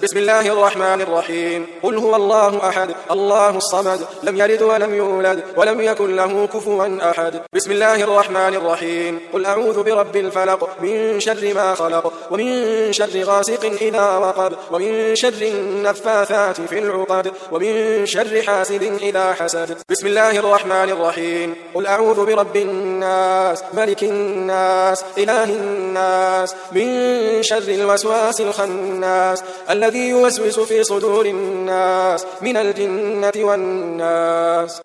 بسم الله الرحمن الرحيم قل هو الله أحد الله الصمد لم يلد ولم يولد ولم يكن له كفوا أحد بسم الله الرحمن الرحيم قل أعوذ برب الفلق من شر ما خلق ومن شر غاسق إذا وقب ومن شر النفاثات في العقد ومن شر حاسد إذا حسد بسم الله الرحمن الرحيم قل أعوذ برب الناس ملك الناس إله الناس من شر الوسواس الخناس الذي يوسوس في صدور الناس من الجنة والناس.